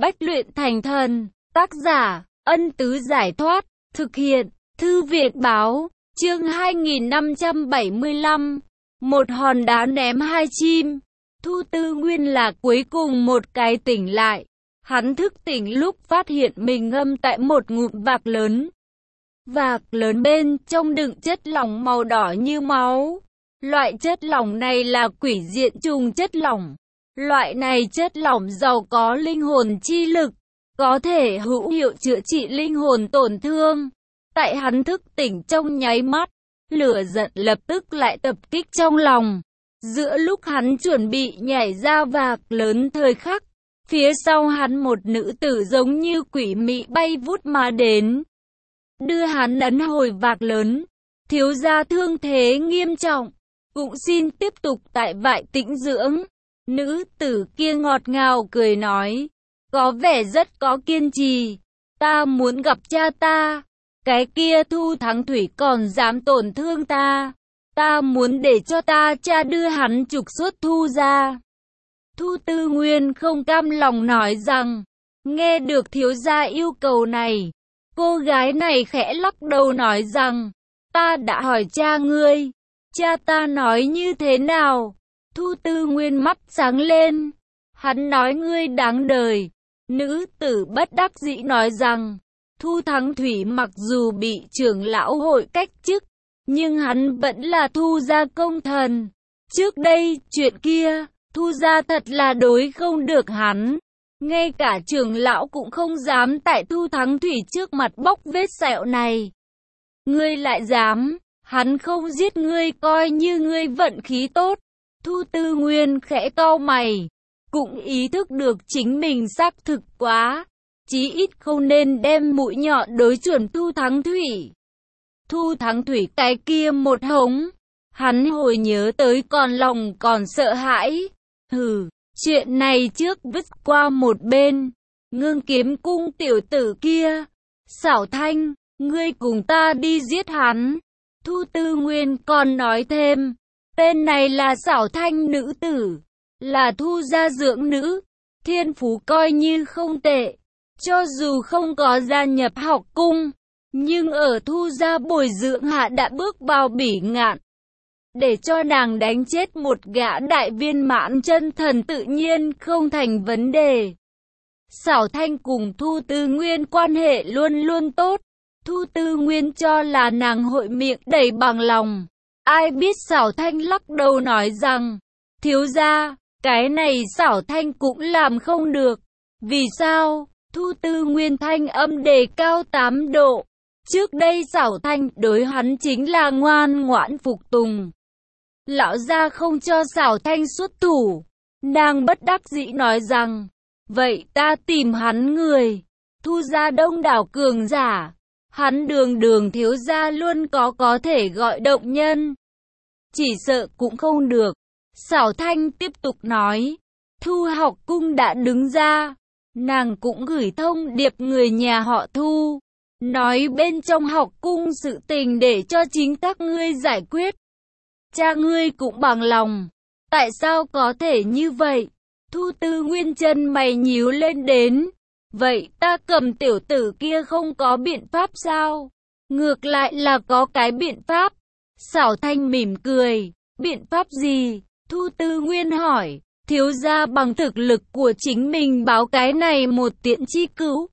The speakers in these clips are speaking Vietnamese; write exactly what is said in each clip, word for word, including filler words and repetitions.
Bách luyện thành thần. Tác giả, Ân Tứ Giải Thoát. Thực hiện, Thư viện Báo. Chương hai nghìn năm trăm bảy mươi lăm. Một hòn đá ném hai chim. Thu Tư Nguyên là cuối cùng một cái tỉnh lại. Hắn thức tỉnh lúc phát hiện mình ngâm tại một ngụm vạc lớn. Vạc lớn bên trong đựng chất lỏng màu đỏ như máu. Loại chất lỏng này là quỷ diện trùng chất lỏng. Loại này chất lỏng giàu có linh hồn chi lực, có thể hữu hiệu chữa trị linh hồn tổn thương. Tại hắn thức tỉnh trong nháy mắt, lửa giận lập tức lại tập kích trong lòng. Giữa lúc hắn chuẩn bị nhảy ra vạc lớn thời khắc, phía sau hắn một nữ tử giống như quỷ mị bay vút mà đến, đưa hắn ấn hồi vạc lớn. Thiếu gia thương thế nghiêm trọng, cũng xin tiếp tục tại vại tĩnh dưỡng. Nữ tử kia ngọt ngào cười nói, có vẻ rất có kiên trì. Ta muốn gặp cha ta. Cái kia Thu Thắng Thủy còn dám tổn thương ta. Ta muốn để cho ta cha đưa hắn trục xuất Thu ra. Thu Tư Nguyên không cam lòng nói rằng, nghe được thiếu gia yêu cầu này, cô gái này khẽ lắc đầu nói rằng, ta đã hỏi cha ngươi, cha ta nói như thế nào? Thu Tư Nguyên mắt sáng lên, hắn nói ngươi đáng đời. Nữ tử bất đắc dĩ nói rằng, Thu Thắng Thủy mặc dù bị trưởng lão hội cách chức, nhưng hắn vẫn là Thu gia công thần. Trước đây, chuyện kia, Thu gia thật là đối không được hắn. Ngay cả trưởng lão cũng không dám tại Thu Thắng Thủy trước mặt bóc vết sẹo này. Ngươi lại dám, hắn không giết ngươi coi như ngươi vận khí tốt. Thu Tư Nguyên khẽ cau mày, cũng ý thức được chính mình xác thực quá, chí ít không nên đem mũi nhọn đối chuẩn Thu Thắng Thủy. Thu Thắng Thủy cái kia một hống, hắn hồi nhớ tới còn lòng còn sợ hãi. Hừ, chuyện này trước vứt qua một bên. Ngưng Kiếm Cung tiểu tử kia, Xảo Thanh, ngươi cùng ta đi giết hắn. Thu Tư Nguyên còn nói thêm, tên này là Xảo Thanh nữ tử, là Thu gia dưỡng nữ, thiên phú coi như không tệ. Cho dù không có gia nhập học cung, nhưng ở Thu gia bồi dưỡng hạ đã bước vào bỉ ngạn. Để cho nàng đánh chết một gã đại viên mãn chân thần tự nhiên không thành vấn đề. Xảo Thanh cùng Thu Tư Nguyên quan hệ luôn luôn tốt. Thu Tư Nguyên cho là nàng hội miệng đầy bằng lòng. Ai biết Xảo Thanh lắc đầu nói rằng, thiếu gia, cái này Xảo Thanh cũng làm không được. Vì sao? Thu Tư Nguyên thanh âm đề cao tám độ. Trước đây Xảo Thanh đối hắn chính là ngoan ngoãn phục tùng. Lão gia không cho Xảo Thanh xuất thủ. Nàng bất đắc dĩ nói rằng, vậy ta tìm hắn người. Thu gia đông đảo cường giả, hắn Đường Đường thiếu gia luôn có có thể gọi động nhân. Chỉ sợ cũng không được. Xảo Thanh tiếp tục nói, Thu học cung đã đứng ra. Nàng cũng gửi thông điệp người nhà họ Thu, nói bên trong học cung sự tình để cho chính các ngươi giải quyết. Cha ngươi cũng bằng lòng. Tại sao có thể như vậy? Thu Tư Nguyên chân mày nhíu lên đến. Vậy ta cầm tiểu tử kia không có biện pháp sao? Ngược lại là có cái biện pháp. Xảo Thanh mỉm cười. Biện pháp gì? Thu Tư Nguyên hỏi. Thiếu gia bằng thực lực của chính mình báo cái này một tiện chi cứu.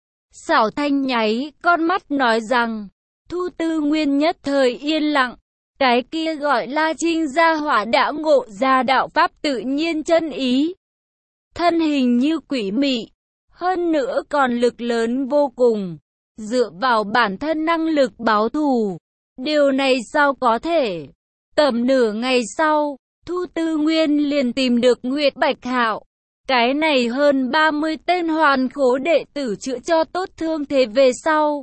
Xảo Thanh nháy con mắt nói rằng, Thu Tư Nguyên nhất thời yên lặng. Cái kia gọi La Trinh gia hỏa đã ngộ ra đạo pháp tự nhiên chân ý. Thân hình như quỷ mị, hơn nữa còn lực lớn vô cùng, dựa vào bản thân năng lực báo thù. Điều này sao có thể? Tầm nửa ngày sau, Thu Tư Nguyên liền tìm được Nguyệt Bạch Hạo. Cái này hơn ba mươi tên hoàn khố đệ tử chữa cho tốt thương thế về sau.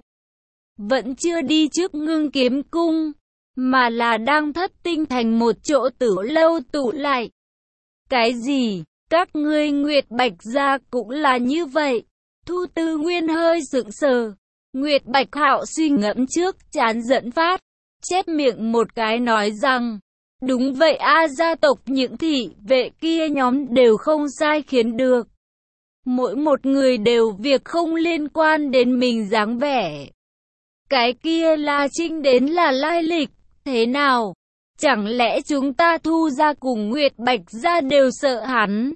Vẫn chưa đi trước Ngưng Kiếm Cung, mà là đang thất tinh thành một chỗ tử lâu tụ lại. Cái gì? Các ngươi Nguyệt Bạch gia cũng là như vậy? Thu Tư Nguyên hơi sững sờ. Nguyệt Bạch Hạo suy ngẫm trước chán dẫn phát, chép miệng một cái nói rằng, đúng vậy a, gia tộc những thị vệ kia nhóm đều không sai khiến được. Mỗi một người đều việc không liên quan đến mình dáng vẻ. Cái kia La Trinh đến là lai lịch thế nào? Chẳng lẽ chúng ta Thu gia cùng Nguyệt Bạch gia đều sợ hắn?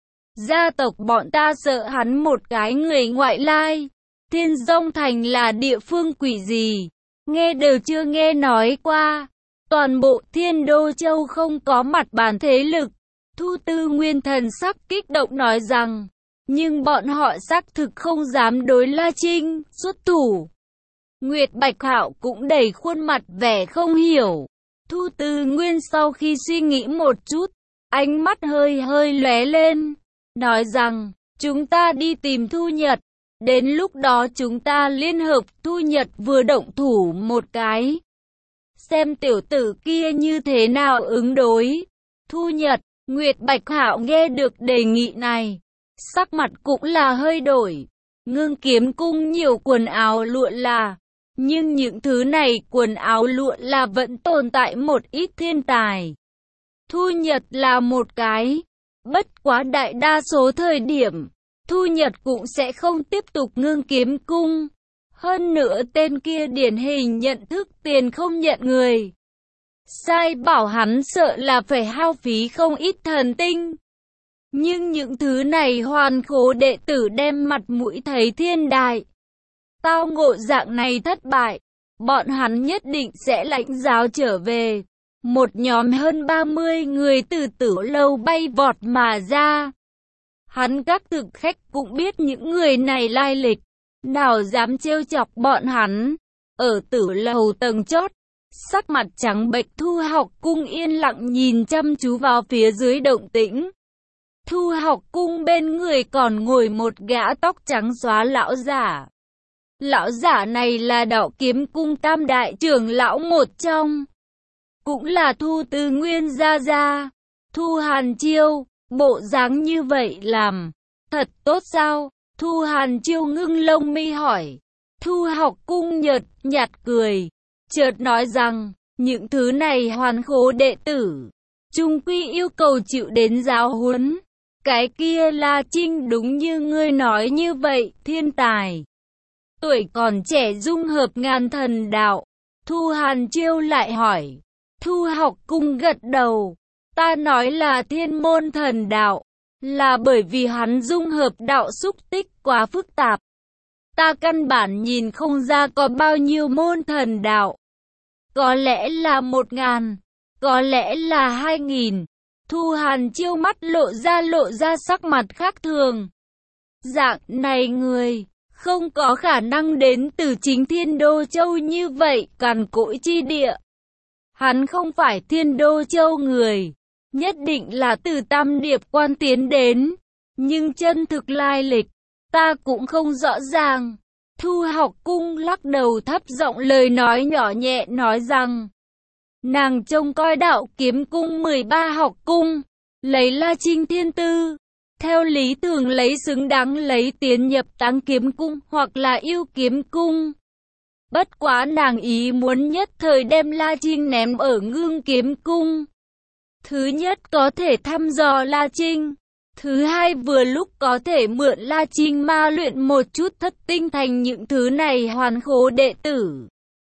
Gia tộc bọn ta sợ hắn một cái người ngoại lai. Thiên Dông Thành là địa phương quỷ gì? Nghe đều chưa nghe nói qua. Toàn bộ Thiên Đô Châu không có mặt bàn thế lực. Thu Tư Nguyên thần sắc kích động nói rằng, nhưng bọn họ xác thực không dám đối La Trinh xuất thủ. Nguyệt Bạch Hạo cũng đầy khuôn mặt vẻ không hiểu. Thu Tư Nguyên sau khi suy nghĩ một chút, ánh mắt hơi hơi lóe lên, nói rằng, chúng ta đi tìm Thu Nhật. Đến lúc đó chúng ta liên hợp Thu Nhật vừa động thủ một cái. Xem tiểu tử kia như thế nào ứng đối. Thu Nhật, Nguyệt Bạch Hạo nghe được đề nghị này. Sắc mặt cũng là hơi đổi. Ngưng Kiếm Cung nhiều quần áo lụa là. Nhưng những thứ này quần áo lụa là vẫn tồn tại một ít thiên tài. Thu Nhật là một cái. Bất quá đại đa số thời điểm, Thu Nhật cũng sẽ không tiếp tục Ngưng Kiếm Cung. Hơn nữa tên kia điển hình nhận thức tiền không nhận người. Sai bảo hắn sợ là phải hao phí không ít thần tinh. Nhưng những thứ này hoàn khố đệ tử đem mặt mũi thấy thiên đại. Tao ngộ dạng này thất bại, bọn hắn nhất định sẽ lãnh giáo trở về. Một nhóm hơn ba mươi người từ Tử Lâu bay vọt mà ra. Hắn các thực khách cũng biết những người này lai lịch, nào dám trêu chọc bọn hắn. Ở Tử Lầu tầng chót, sắc mặt trắng bệch Thu Học Cung yên lặng nhìn chăm chú vào phía dưới động tĩnh. Thu Học Cung bên người còn ngồi một gã tóc trắng xóa lão giả. Lão giả này là Đạo Kiếm Cung tam đại trưởng lão một trong, cũng là Thu Tư Nguyên gia gia. Thu Hàn Chiêu, bộ dáng như vậy làm thật tốt sao? Thu Hàn Chiêu ngưng lông mi hỏi. Thu Học Cung nhợt nhạt cười, chợt nói rằng, những thứ này hoàn khố đệ tử, chung quy yêu cầu chịu đến giáo huấn. Cái kia La Trinh đúng như ngươi nói như vậy, thiên tài. Tuổi còn trẻ dung hợp ngàn thần đạo. Thu Hàn Chiêu lại hỏi. Thu Học Cung gật đầu. Ta nói là thiên môn thần đạo, là bởi vì hắn dung hợp đạo xúc tích quá phức tạp. Ta căn bản nhìn không ra có bao nhiêu môn thần đạo. Có lẽ là một ngàn, có lẽ là hai nghìn. Thu Hàn Chiêu mắt lộ ra lộ ra sắc mặt khác thường. Dạng này người, không có khả năng đến từ chính Thiên Đô Châu như vậy, cằn cỗi chi địa. Hắn không phải Thiên Đô Châu người, nhất định là từ Tam Điệp Quan tiến đến. Nhưng chân thực lai lịch, ta cũng không rõ ràng. Thu Học Cung lắc đầu thấp giọng lời nói nhỏ nhẹ nói rằng, nàng trông coi Đạo Kiếm Cung mười ba học cung, lấy La Trinh thiên tư, theo lý thường lấy xứng đáng lấy tiến nhập Táng Kiếm Cung hoặc là Yêu Kiếm Cung. Bất quá nàng ý muốn nhất thời đem La Trinh ném ở Ngưng Kiếm Cung. Thứ nhất có thể thăm dò La Trinh, thứ hai vừa lúc có thể mượn La Trinh ma luyện một chút thất tinh thành những thứ này hoàn khố đệ tử.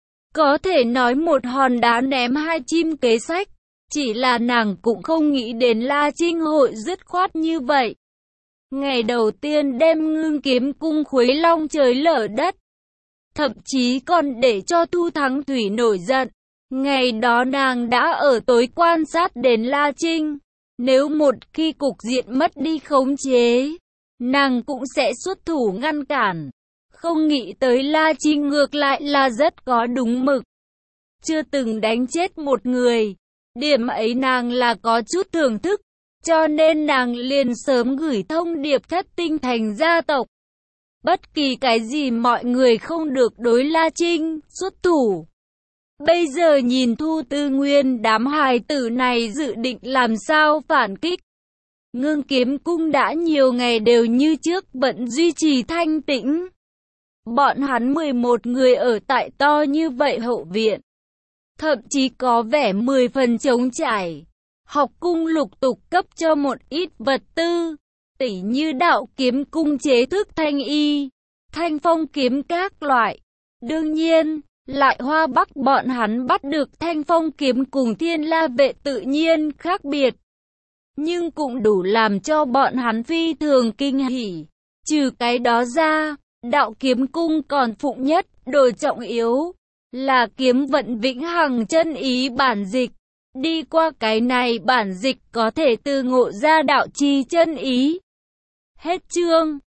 Có thể nói một hòn đá ném hai chim kế sách, chỉ là nàng cũng không nghĩ đến La Trinh hội dứt khoát như vậy. Ngày đầu tiên đem Ngưng Kiếm Cung khuấy long trời lở đất, thậm chí còn để cho Thu Thắng Thủy nổi giận. Ngày đó nàng đã ở tối quan sát đến La Trinh. Nếu một khi cục diện mất đi khống chế, nàng cũng sẽ xuất thủ ngăn cản. Không nghĩ tới La Trinh ngược lại là rất có đúng mực. Chưa từng đánh chết một người. Điểm ấy nàng là có chút thưởng thức. Cho nên nàng liền sớm gửi thông điệp thất tinh thành gia tộc. Bất kỳ cái gì mọi người không được đối La Trinh xuất thủ. Bây giờ nhìn Thu Tư Nguyên đám hài tử này dự định làm sao phản kích. Ngưng Kiếm Cung đã nhiều ngày đều như trước vẫn duy trì thanh tĩnh. Bọn hắn mười một người ở tại to như vậy hậu viện, thậm chí có vẻ mười phần trống trải. Học cung lục tục cấp cho một ít vật tư, tỉ như đạo kiếm cung chế thức thanh y, thanh phong kiếm các loại. Đương nhiên, lại Hoa Bắc bọn hắn bắt được thanh phong kiếm cùng Thiên La vệ tự nhiên khác biệt, nhưng cũng đủ làm cho bọn hắn phi thường kinh hỉ. Trừ cái đó ra, đạo kiếm cung còn phụng nhất đồ trọng yếu, là kiếm vận vĩnh hằng chân ý bản dịch. Đi qua cái này bản dịch có thể từ ngộ ra đạo chi chân ý. Hết chương.